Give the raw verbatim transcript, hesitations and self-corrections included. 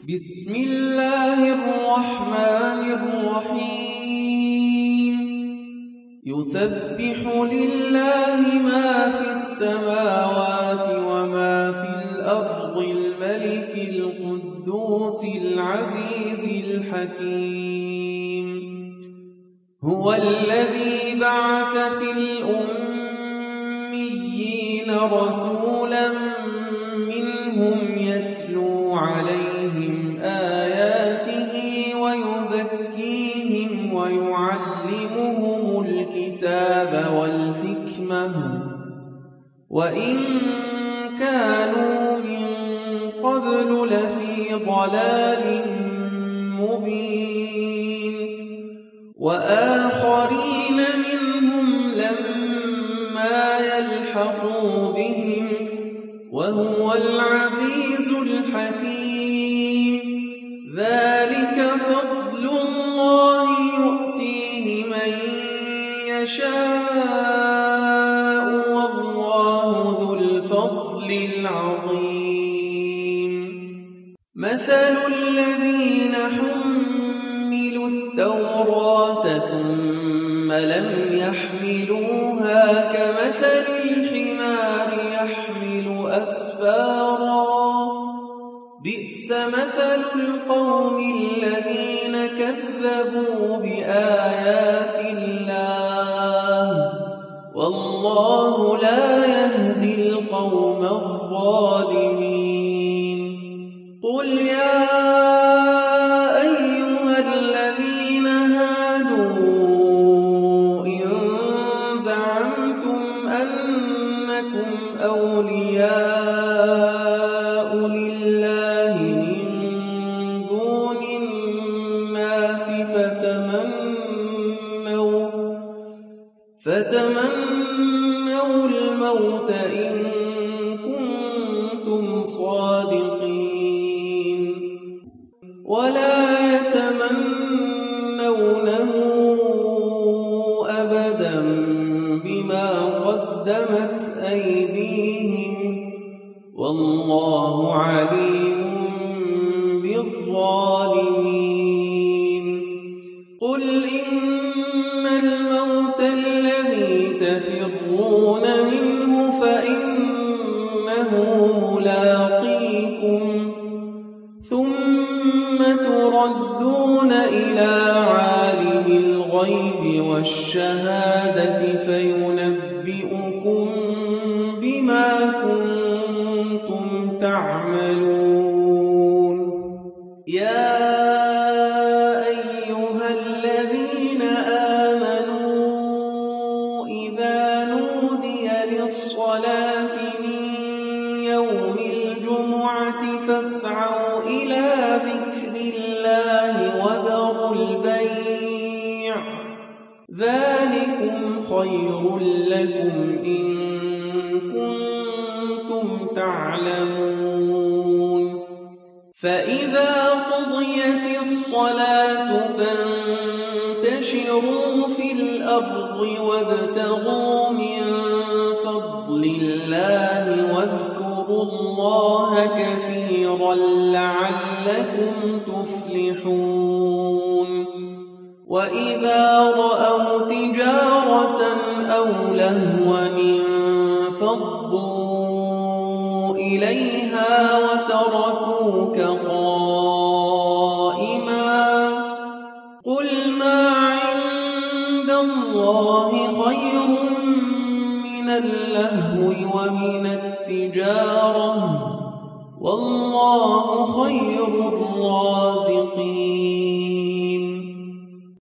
بسم الله الرحمن الرحيم يسبح لله ما في السماوات وما في الأرض الملك القدوس العزيز الحكيم هو الذي بعث في الأميين رسولا منهم يتلو عليهم آياته ويزكيهم ويعلمهم الكتاب والحكمة وإن كانوا من قبل لفي ضلال مبين وآخرين منهم لما يلحقوا بهم وهو العزيز الحكيم ذلك فضل الله يؤتيه من يشاء والله ذو الفضل العظيم مثل الذين حملوا التوراة ثم لم يحملوها كمثل الحمار يحمل أسفارا بئس مثل القوم الذين كذبوا بآيات الله والله لا يهدي القوم الظالمين قل يا أيها الذين هادوا إن زعمتم أنكم أولياء لله من دون الناس فتمنوا فتمنوا الموت إن كنتم صادقين ولا يتمنونه أبدا بما قدمت أيديهم والله عليم بالظالمين قل إن الموت الذي تفرون منه فإنه ملاقيكم ثم تردون إلى عالم الغيب والشهادة فينبئكم بما كنتم تعملون يا أيها الذين آمنوا إذا نودي للصلاة من يوم الجمعة فاسعوا إلى ذكر الله وذروا البيع ذلكم خير لكم إن كنتم تعلمون فإذا قضيت الصلاة فانتشروا في الأرض وابتغوا من فضل الله واذكروا الله كثيرا لعلكم تفلحون وإذا رأوا تجارة أو لهوا انفضوا إليها وتركوك قائما قل ما عند الله خير من اللهو ومن التجارة والله خير الرازقين